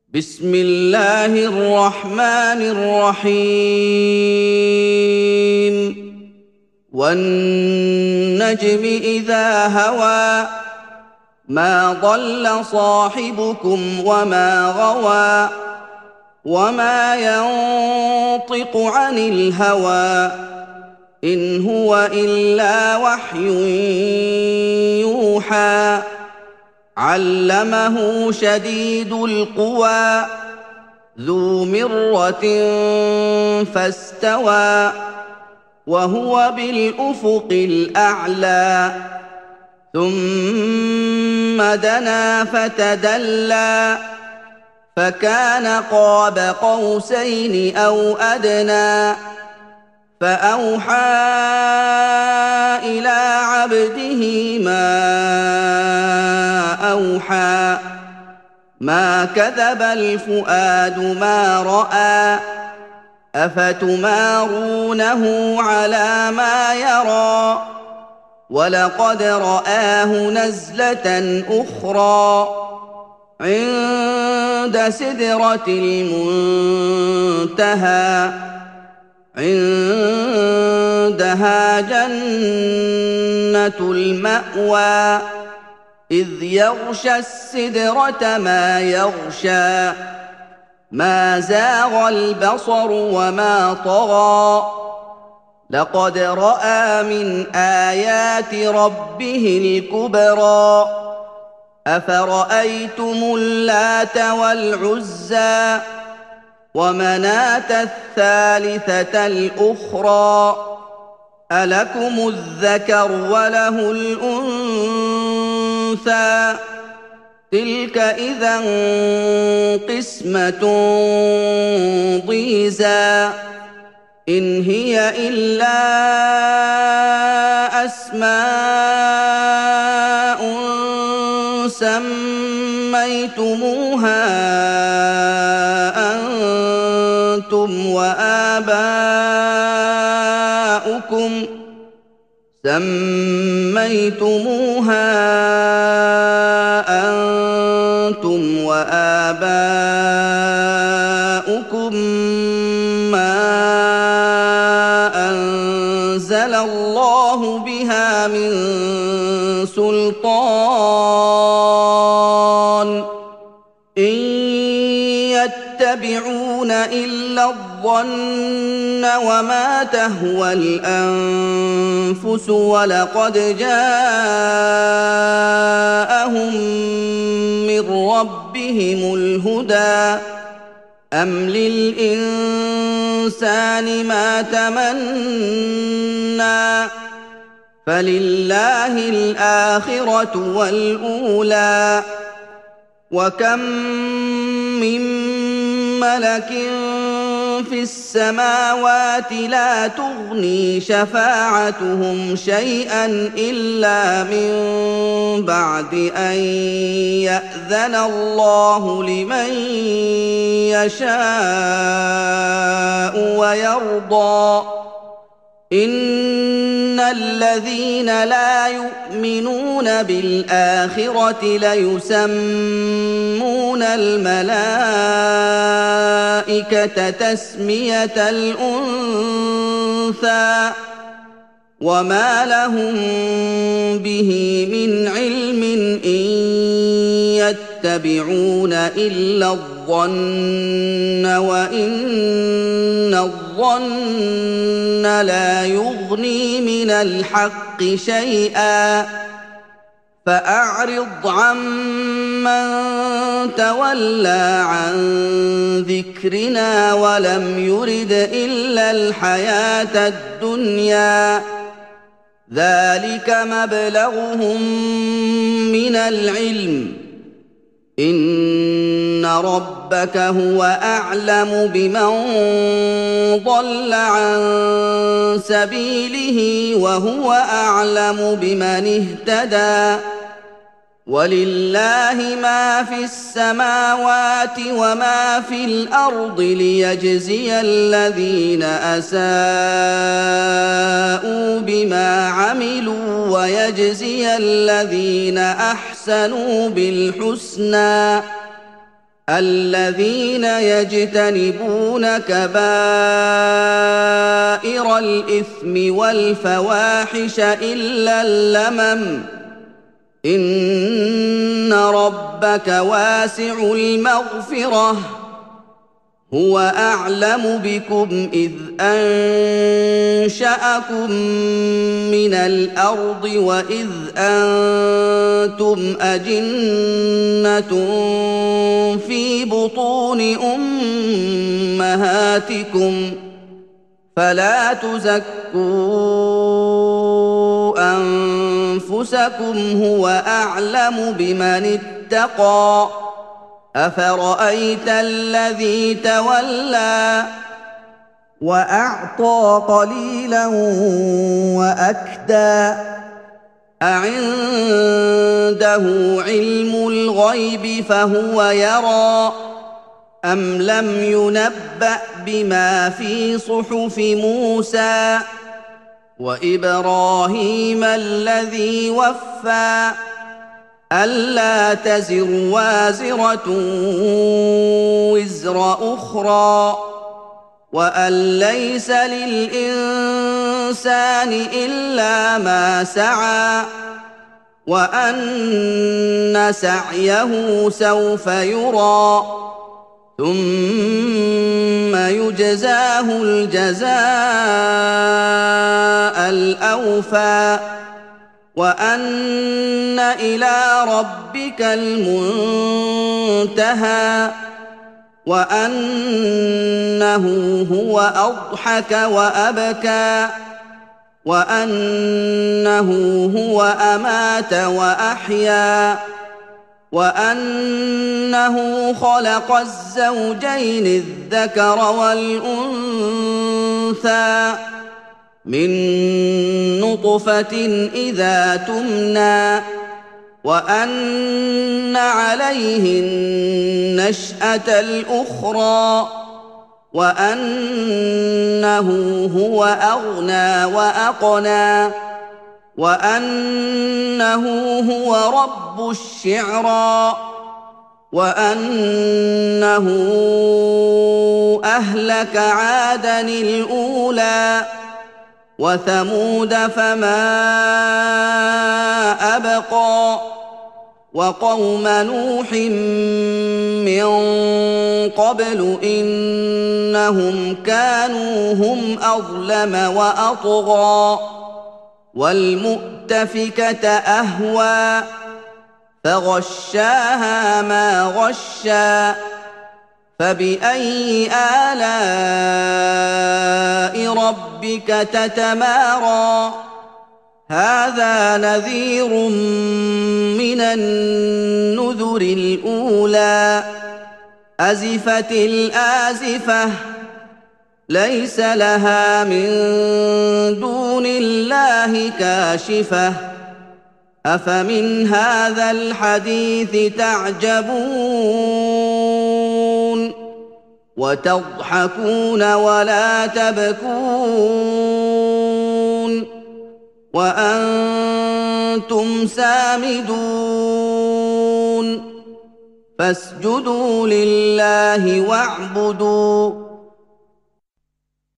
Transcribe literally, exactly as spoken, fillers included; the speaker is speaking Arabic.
بسم الله الرحمن الرحيم والنجم إذا هوى ما ضل صاحبكم وما غوى وما ينطق عن الهوى إن هو إلا وحي يوحى علمه شديد القوى ذو مرة فاستوى وهو بالأفق الأعلى ثم دنا فتدلى فكان قاب قوسين أو أدنى فأوحى إلى عبده ما أوحى ما كذب الفؤاد ما رأى أفتمارونه على ما يرى ولقد رآه نزلة أخرى عند سدرة المنتهى عندها جنة المأوى إذ يغشى السدرة ما يغشى ما زاغ البصر وما طغى لقد رأى من آيات ربه الكبرى أفرأيتم اللات والعزى ومناة الثالثة الأخرى ألكم الذكر وله الأنثى تلك إذا قسمة ضيزى إن هي إلا أسماء سميتموها أنتم وآباؤكم سميتموها أنتم وآباؤكم ما أنزل الله بها من سلطان إن يتبعون إلا الظن وما تهوى الأنفس ولقد جاءهم من ربهم الهدى أم للإنسان ما تمنى فلله الآخرة والأولى وكم من ملك في السماوات لا تغني شفاعتهم شيئا إلا من بعد أن يأذن الله لمن يشاء ويرضى إن الذين لا يؤمنون بالآخرة ليسمون الملائكة تسمية الأنثى وما لهم به من علم إن يتبعون إلا الظن وإن الظن لا يغني من الحق شيئا فأعرض عمن تولى عن ذكرنا ولم يرد إلا الحياة الدنيا ذلك مبلغهم من العلم إن ربك هو أعلم بمن ضل عن سبيله وهو أعلم بمن اهتدى ولله ما في السماوات وما في الأرض ليجزي الذين أساءوا بما عملوا ويجزي الذين أحسنوا بالحسنى الذين يجتنبون كبائر الإثم والفواحش إلا اللمم إن ربك واسع المغفرة هو أعلم بكم إذ أنشأكم من الأرض وإذ أنتم أجنة في بطون أمهاتكم فلا تزكوا أنفسكم هو أعلم بمن اتقى أفرأيت الذي تولى وأعطى قليلا وأكدى أعنده علم الغيب فهو يرى أم لم ينبأ بما في صحف موسى وإبراهيم الذي وفى ألا تزر وازرة وزر أخرى وأن ليس للإنسان إلا ما سعى وأن سعيه سوف يرى ثم يجزاه الجزاء الأوفى وأن إلى ربك المنتهى وأنه هو أضحك وأبكى وأنه هو أمات وأحيا وأنه خلق الزوجين الذكر والأنثى من نطفة إذا تمنى وأن عليه النشأة الأخرى وأنه هو أغنى وأقنى وأنه هو رب الشعرى وأنه أهلك عادًا الأولى وثمود فما أبقى وقوم نوح من قبل إنهم كانوا هم أظلم وأطغى والمؤتفكة أهوى فغشاها ما غشى فبأي آلاء ربك تتمارى هذا نذير من النذر الأولى أزفت الآزفة ليس لها من دون الله كاشفة أفمن هذا الحديث تعجبون وتضحكون ولا تبكون وأنتم سامدون فاسجدوا لله واعبدوا